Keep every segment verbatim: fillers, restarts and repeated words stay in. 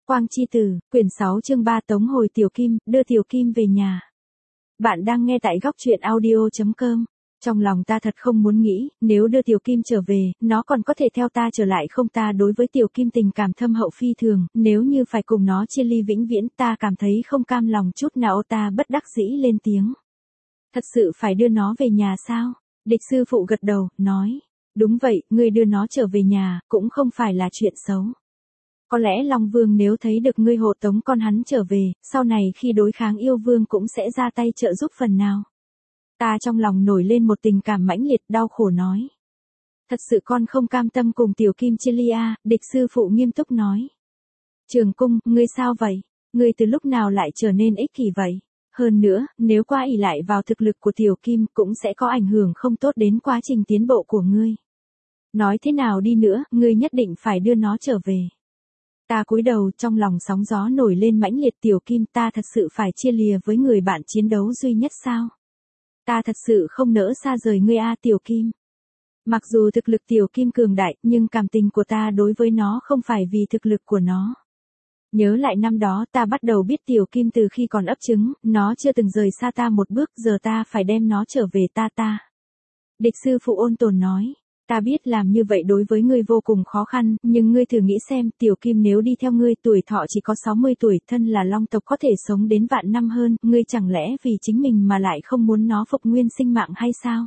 Quang Chi Tử, quyển sáu chương ba Tống hồi Tiểu Kim, đưa Tiểu Kim về nhà. Bạn đang nghe tại góc truyện audio chấm com. Trong lòng ta thật không muốn nghĩ, nếu đưa Tiểu Kim trở về, nó còn có thể theo ta trở lại không? Ta đối với Tiểu Kim tình cảm thâm hậu phi thường, nếu như phải cùng nó chia ly vĩnh viễn, ta cảm thấy không cam lòng chút nào. Ta bất đắc dĩ lên tiếng. Thật sự phải đưa nó về nhà sao? Địch sư phụ gật đầu, nói. Đúng vậy, ngươi đưa nó trở về nhà, cũng không phải là chuyện xấu. Có lẽ Long Vương nếu thấy được ngươi hộ tống con hắn trở về, sau này khi đối kháng yêu vương cũng sẽ ra tay trợ giúp phần nào. Ta trong lòng nổi lên một tình cảm mãnh liệt, đau khổ nói. Thật sự con không cam tâm cùng Tiểu Kim chia ly à? Địch sư phụ nghiêm túc nói. Trường Cung, ngươi sao vậy? Ngươi từ lúc nào lại trở nên ích kỷ vậy? Hơn nữa, nếu quá ỷ lại vào thực lực của Tiểu Kim cũng sẽ có ảnh hưởng không tốt đến quá trình tiến bộ của ngươi. Nói thế nào đi nữa, ngươi nhất định phải đưa nó trở về. Ta cúi đầu, trong lòng sóng gió nổi lên mãnh liệt. Tiểu Kim, ta thật sự phải chia lìa với người bạn chiến đấu duy nhất sao? Ta thật sự không nỡ xa rời ngươi a Tiểu Kim. Mặc dù thực lực Tiểu Kim cường đại, nhưng cảm tình của ta đối với nó không phải vì thực lực của nó. Nhớ lại năm đó ta bắt đầu biết Tiểu Kim từ khi còn ấp trứng, nó chưa từng rời xa ta một bước, giờ ta phải đem nó trở về ta ta. Địch sư phụ ôn tồn nói. Ta biết làm như vậy đối với ngươi vô cùng khó khăn, nhưng ngươi thử nghĩ xem, Tiểu Kim nếu đi theo ngươi tuổi thọ chỉ có sáu mươi tuổi, thân là long tộc có thể sống đến vạn năm hơn, ngươi chẳng lẽ vì chính mình mà lại không muốn nó phục nguyên sinh mạng hay sao?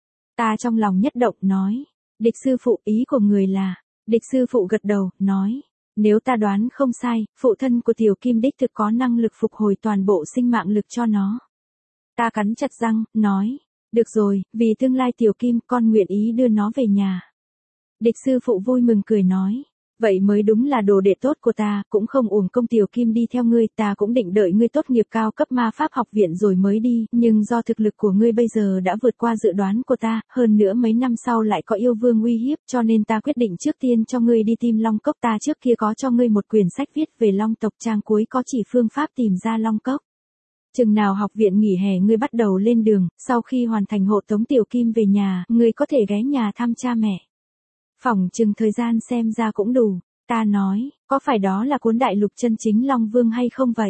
Ta trong lòng nhất động, nói. Địch sư phụ, ý của người là, địch sư phụ gật đầu, nói. Nếu ta đoán không sai, phụ thân của Tiểu Kim đích thực có năng lực phục hồi toàn bộ sinh mạng lực cho nó. Ta cắn chặt răng, nói. Được rồi, vì tương lai Tiểu Kim, con nguyện ý đưa nó về nhà. Địch sư phụ vui mừng cười nói. Vậy mới đúng là đồ đệ tốt của ta, cũng không uổng công Tiểu Kim đi theo ngươi. Ta cũng định đợi ngươi tốt nghiệp cao cấp ma pháp học viện rồi mới đi, nhưng do thực lực của ngươi bây giờ đã vượt qua dự đoán của ta, hơn nữa mấy năm sau lại có yêu vương uy hiếp, cho nên ta quyết định trước tiên cho ngươi đi tìm Long Cốc. Ta trước kia có cho ngươi một quyển sách viết về Long tộc, trang cuối có chỉ phương pháp tìm ra Long Cốc. Chừng nào học viện nghỉ hè ngươi bắt đầu lên đường, sau khi hoàn thành hộ tống Tiểu Kim về nhà, ngươi có thể ghé nhà thăm cha mẹ. Phỏng chừng thời gian xem ra cũng đủ. Ta nói, có phải đó là cuốn đại lục chân chính Long Vương hay không vậy?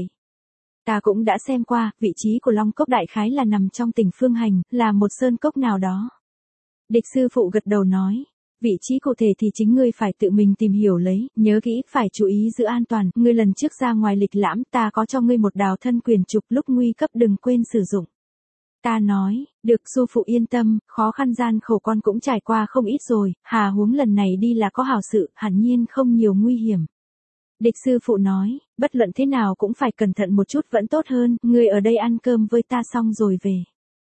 Ta cũng đã xem qua, vị trí của Long Cốc đại khái là nằm trong tỉnh Phương Hành, là một sơn cốc nào đó. Địch sư phụ gật đầu nói. Vị trí cụ thể thì chính ngươi phải tự mình tìm hiểu lấy, nhớ kỹ, phải chú ý giữ an toàn. Ngươi lần trước ra ngoài lịch lãm, ta có cho ngươi một đào thân quyền trục, lúc nguy cấp đừng quên sử dụng. Ta nói, được sư phụ yên tâm, khó khăn gian khổ con cũng trải qua không ít rồi, hà huống lần này đi là có hảo sự, hẳn nhiên không nhiều nguy hiểm. Địch sư phụ nói, bất luận thế nào cũng phải cẩn thận một chút vẫn tốt hơn, ngươi ở đây ăn cơm với ta xong rồi về.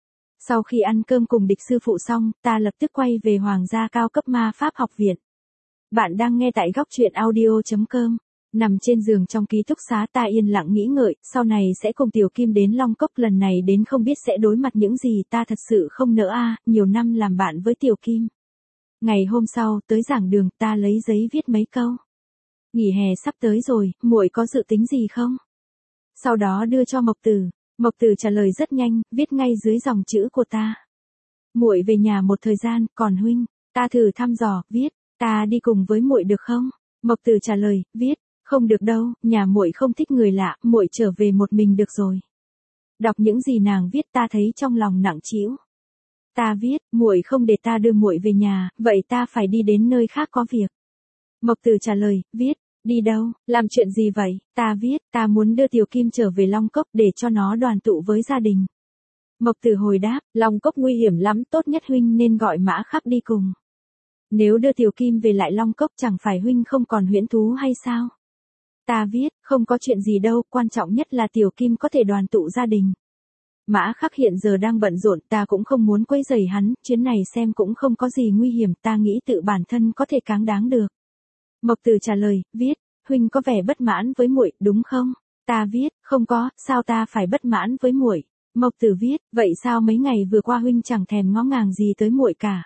Sau khi ăn cơm cùng địch sư phụ xong, ta lập tức quay về Hoàng gia cao cấp ma pháp học viện. Bạn đang nghe tại góc truyện audio chấm com. Nằm trên giường trong ký túc xá ta yên lặng nghĩ ngợi, sau này sẽ cùng Tiểu Kim đến Long Cốc, lần này đến không biết sẽ đối mặt những gì, ta thật sự không nỡ a, nhiều năm làm bạn với Tiểu Kim. Ngày hôm sau, tới giảng đường, ta lấy giấy viết mấy câu. Nghỉ hè sắp tới rồi, muội có dự tính gì không? Sau đó đưa cho Mộc Tử. Mộc Tử trả lời rất nhanh, viết ngay dưới dòng chữ của ta. Muội về nhà một thời gian, còn huynh, ta thử thăm dò, viết, ta đi cùng với muội được không? Mộc Tử trả lời, viết, không được đâu, nhà muội không thích người lạ, muội trở về một mình được rồi. Đọc những gì nàng viết ta thấy trong lòng nặng trĩu. Ta viết, muội không để ta đưa muội về nhà, vậy ta phải đi đến nơi khác có việc. Mộc Tử trả lời, viết, đi đâu, làm chuyện gì vậy? Ta viết, ta muốn đưa Tiểu Kim trở về Long Cốc để cho nó đoàn tụ với gia đình. Mộc Tử hồi đáp, Long Cốc nguy hiểm lắm, tốt nhất huynh nên gọi Mã Khắc đi cùng. Nếu đưa Tiểu Kim về lại Long Cốc chẳng phải huynh không còn huyễn thú hay sao? Ta viết, không có chuyện gì đâu, quan trọng nhất là Tiểu Kim có thể đoàn tụ gia đình. Mã Khắc hiện giờ đang bận rộn, ta cũng không muốn quấy rầy hắn, chuyến này xem cũng không có gì nguy hiểm, ta nghĩ tự bản thân có thể cáng đáng được. Mộc Tử trả lời, viết, huynh có vẻ bất mãn với muội, đúng không? Ta viết, không có, sao ta phải bất mãn với muội? Mộc Tử viết, vậy sao mấy ngày vừa qua huynh chẳng thèm ngó ngàng gì tới muội cả?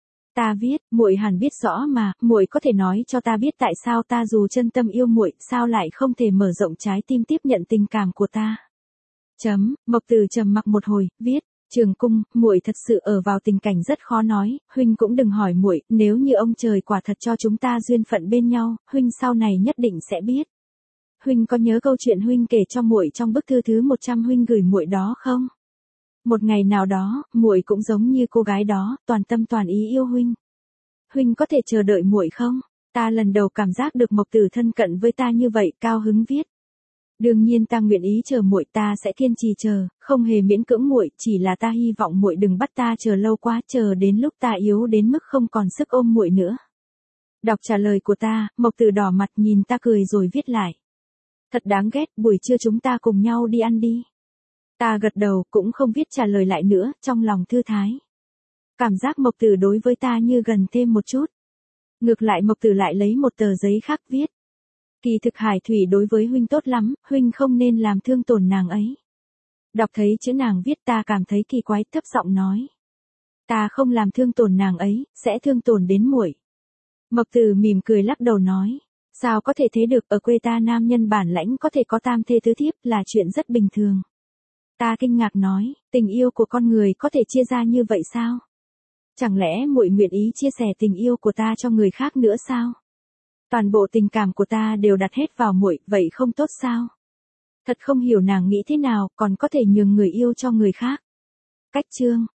Ta viết, muội hẳn biết rõ mà, muội có thể nói cho ta biết tại sao ta dù chân tâm yêu muội, sao lại không thể mở rộng trái tim tiếp nhận tình cảm của ta? Chấm, Mộc Tử trầm mặc một hồi, viết, Trường Cung, muội thật sự ở vào tình cảnh rất khó nói, huynh cũng đừng hỏi muội, nếu như ông trời quả thật cho chúng ta duyên phận bên nhau, huynh sau này nhất định sẽ biết. Huynh có nhớ câu chuyện huynh kể cho muội trong bức thư thứ một trăm huynh gửi muội đó không? Một ngày nào đó, muội cũng giống như cô gái đó, toàn tâm toàn ý yêu huynh. Huynh có thể chờ đợi muội không? Ta lần đầu cảm giác được Mộc Tử thân cận với ta như vậy, cao hứng viết. Đương nhiên ta nguyện ý chờ muội, ta sẽ kiên trì chờ, không hề miễn cưỡng muội, chỉ là ta hy vọng muội đừng bắt ta chờ lâu quá, chờ đến lúc ta yếu đến mức không còn sức ôm muội nữa. Đọc trả lời của ta, Mộc Tử đỏ mặt nhìn ta cười rồi viết lại. Thật đáng ghét, buổi trưa chúng ta cùng nhau đi ăn đi. Ta gật đầu, cũng không viết trả lời lại nữa, trong lòng thư thái. Cảm giác Mộc Tử đối với ta như gần thêm một chút. Ngược lại Mộc Tử lại lấy một tờ giấy khác viết. Kỳ thực Hải Thủy đối với huynh tốt lắm, huynh không nên làm thương tổn nàng ấy. Đọc thấy chữ nàng viết ta cảm thấy kỳ quái, thấp giọng nói. Ta không làm thương tổn nàng ấy, sẽ thương tổn đến muội. Mộc Tử mỉm cười lắc đầu nói. Sao có thể thế được, ở quê ta nam nhân bản lãnh có thể có tam thê tứ thiếp là chuyện rất bình thường. Ta kinh ngạc nói, tình yêu của con người có thể chia ra như vậy sao? Chẳng lẽ muội nguyện ý chia sẻ tình yêu của ta cho người khác nữa sao? Toàn bộ tình cảm của ta đều đặt hết vào muội, vậy không tốt sao? Thật không hiểu nàng nghĩ thế nào, còn có thể nhường người yêu cho người khác. Cách chương